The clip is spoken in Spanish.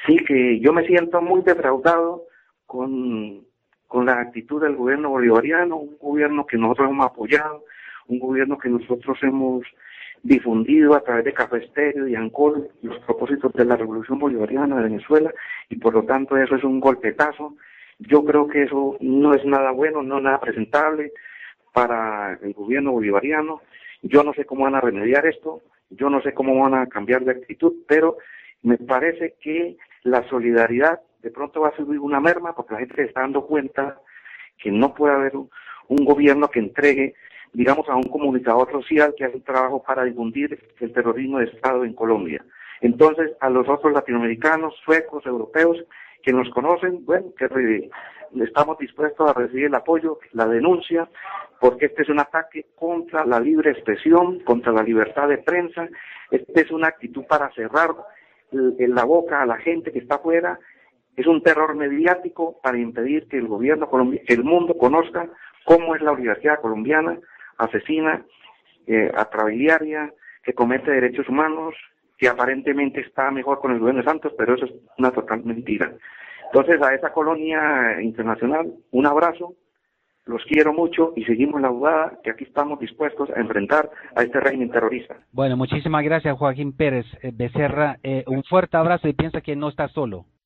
Sí, que yo me siento muy defraudado con, con la actitud del gobierno bolivariano, un gobierno que nosotros hemos apoyado, un gobierno que nosotros hemos difundido a través de Café Estéreo y Ancol los propósitos de la revolución bolivariana de Venezuela, y por lo tanto eso es un golpetazo. Yo creo que eso no es nada bueno, no nada presentable para el gobierno bolivariano. Yo no sé cómo van a remediar esto, yo no sé cómo van a cambiar de actitud, pero me parece que la solidaridad de pronto va a subir una merma porque la gente se está dando cuenta que no puede haber un gobierno que entregue, digamos, a un comunicador social que hace un trabajo para difundir el terrorismo de Estado en Colombia. Entonces, a los otros latinoamericanos, suecos, europeos, que nos conocen, bueno, que estamos dispuestos a recibir el apoyo, la denuncia, porque este es un ataque contra la libre expresión, contra la libertad de prensa, este es una actitud para cerrar en la boca a la gente que está afuera, es un terror mediático para impedir que el gobierno colombiano, que el mundo conozca cómo es la oligarquía colombiana, asesina, atrabiliaria, que comete derechos humanos, que aparentemente está mejor con el gobierno de Santos, pero eso es una total mentira. Entonces, a esa colonia internacional, un abrazo, los quiero mucho y seguimos la jugada que aquí estamos dispuestos a enfrentar a este régimen terrorista. Bueno, muchísimas gracias, Joaquín Pérez Becerra. Un fuerte abrazo y piensa que no está solo.